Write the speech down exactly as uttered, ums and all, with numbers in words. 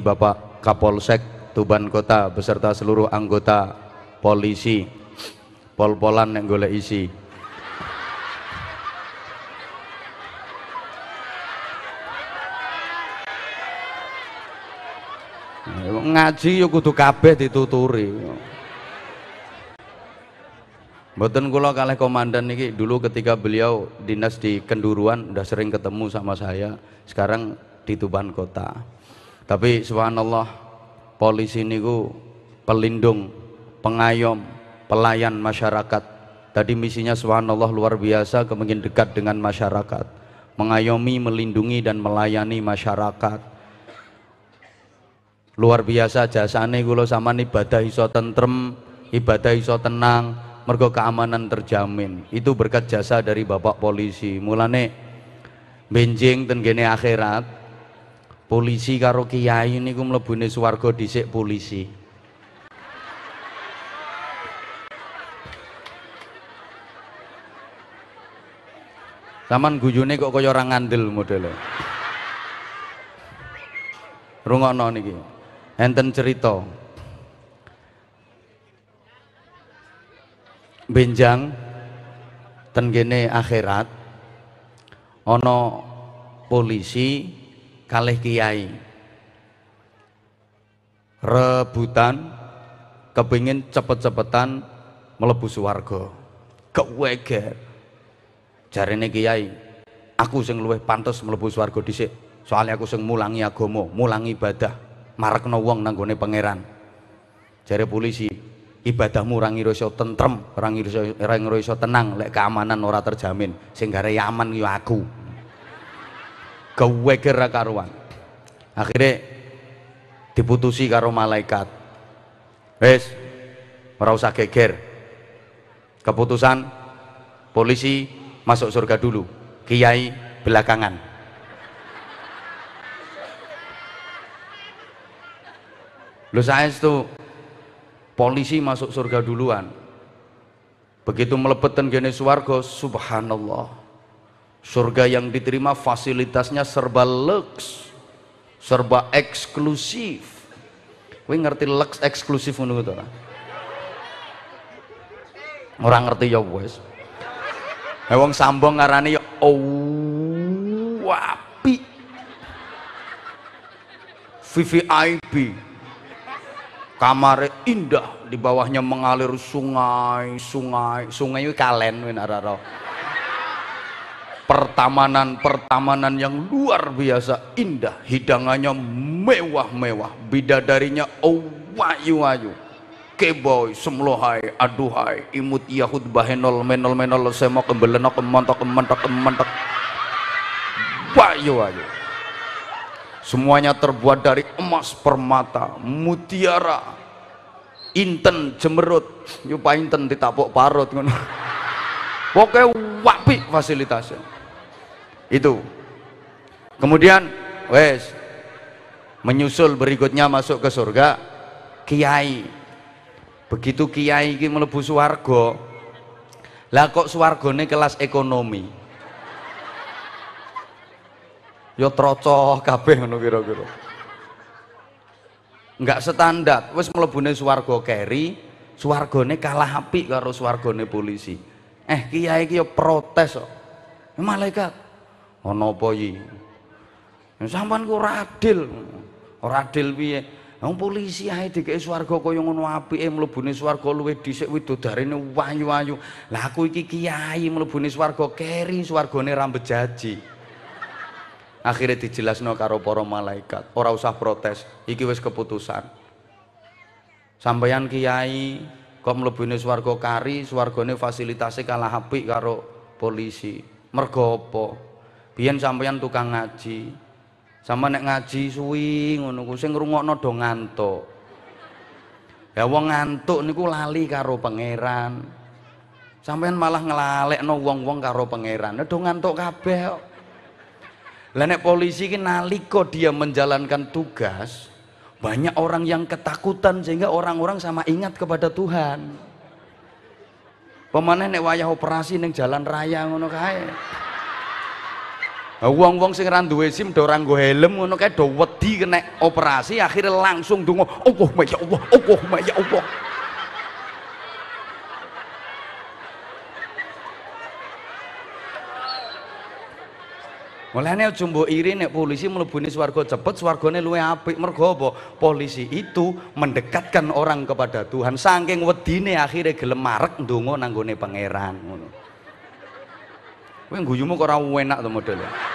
Bapak Kapolsek Tuban Kota beserta seluruh anggota polisi, pol-polan yang golek isi. Ngaji yo kudu kabeh dituturi. Mboten kula kalih komandan niki dulu ketika beliau dinas di Kenduruan udah sering ketemu sama saya, sekarang di Tuban Kota. Tapi subhanallah, polisi niku pelindung, pengayom, pelayan masyarakat. Tadi misinya subhanallah luar biasa, kemungkinan dekat dengan masyarakat, mengayomi, melindungi dan melayani masyarakat. Luar biasa jasane kula sampean ibadah iso tentrem, ibadah iso tenang, mergo keamanan terjamin. Itu berkat jasa dari Bapak polisi. Mulane benjing ten kene akhirat, polisi karo kiai niku mlebune swarga dhisik polisi. Saman guyune kok kaya ora ngandel modele. Rungokno niki. Enten cerita benjang ten kene akhirat ana polisi kalih kiai rebutan kepingin cepet-cepetan mlebu swarga. Keweger jarene kiai, aku sing luwih pantes mlebu swarga dhisik, soalnya aku sing mulangi agama, mulangi ibadah, marekno wong nang gone pangeran. Jare polisi, ibadahmu ora ngira iso tentrem, ora ngira iso ora ngira iso tenang lek keamanan ora terjamin. Sing gare aman ya aku. Geweger ra karuan. Akhire diputusi karo malaikat. Wis, ora usah geger. Keputusan polisi masuk surga dulu, kiai belakangan. Lho saestu polisi masuk surga duluan. Begitu mlebet ten kene swarga, subhanallah. Surga yang diterima fasilitasnya serba lux, serba eksklusif. Kowe ngerti lux eksklusif ngono to ora? Ora ngerti ya wis. Ha wong sambung ngarani ya oh apik. V V I P. Kamare indah, di bawahnya mengalir sungai, sungai, sungai itu kalen winararo. Pertamanan, pertamanan yang luar biasa indah, hidangannya mewah-mewah, bidadarinya oh wayu-wayu, keboy, semlohai, aduhai, imut yahud bahenol, menol menol, semok kebelenok, kemontok, kemontok, kemontok, wayu-wayu. Semuanya terbuat dari emas, permata, mutiara, inten, jemerut, nyupa inten ditapuk parut ngono. Pokoknya wapi fasilitasnya. Itu. Kemudian wes menyusul berikutnya masuk ke surga kiai. Begitu kiai iki mlebu swarga. Lah kok swargane kelas ekonomi? Yo trocoh kabeh ngono kira-kira. Enggak standar, wis mlebune swarga keri, swargane kalah apik karo swargane polisi. Eh kiai iki yo protes kok. Malaikat, ana apa iki? Sampeyan ku ora adil. Ora adil piye? Wong polisi ae dikeki swarga kaya ngono apike, mlebune swarga luwih dhisik widodarene wayu-wayu. Lah aku iki kiai mlebune swarga keri, swargane rambet jaji. Akhirnya dijelasno karo para malaikat, ora usah protes, iki wis keputusan. Sampeyan kiai kok mlebune swarga kari, swargane fasilitasé kalah apik karo polisi. Mergo apa? Biyen sampeyan tukang ngaji. Sama nek ngaji suwi ngono ku sing ngrungokno do ngantuk. Ya wong ngantuk niku lali karo pangeran. Sampeyan malah nglalekno wong-wong karo pangeran. Do ngantuk kabeh kok. Lah nek polisi ki nalika dia menjalankan tugas, banyak orang yang ketakutan sehingga orang-orang sama ingat kepada Tuhan. Pemane nek wayah operasi ning jalan raya ngono kae. Wong-wong sing ra duwe SIM do ora nggo helm ngono kae do wedi kena operasi akhirnya langsung donga Allahumma ya Allah Allahumma ya Allah. Mulane aja mbok iri nek polisi mlebune swarga cepet, swargane luwih apik. Mergo apa? Polisi itu mendekatkan orang kepada Tuhan. Saking wedine akhirnya gelem marek ndonga nang gone pangeran ngono. Kowe guyumu kok ora enak to modele.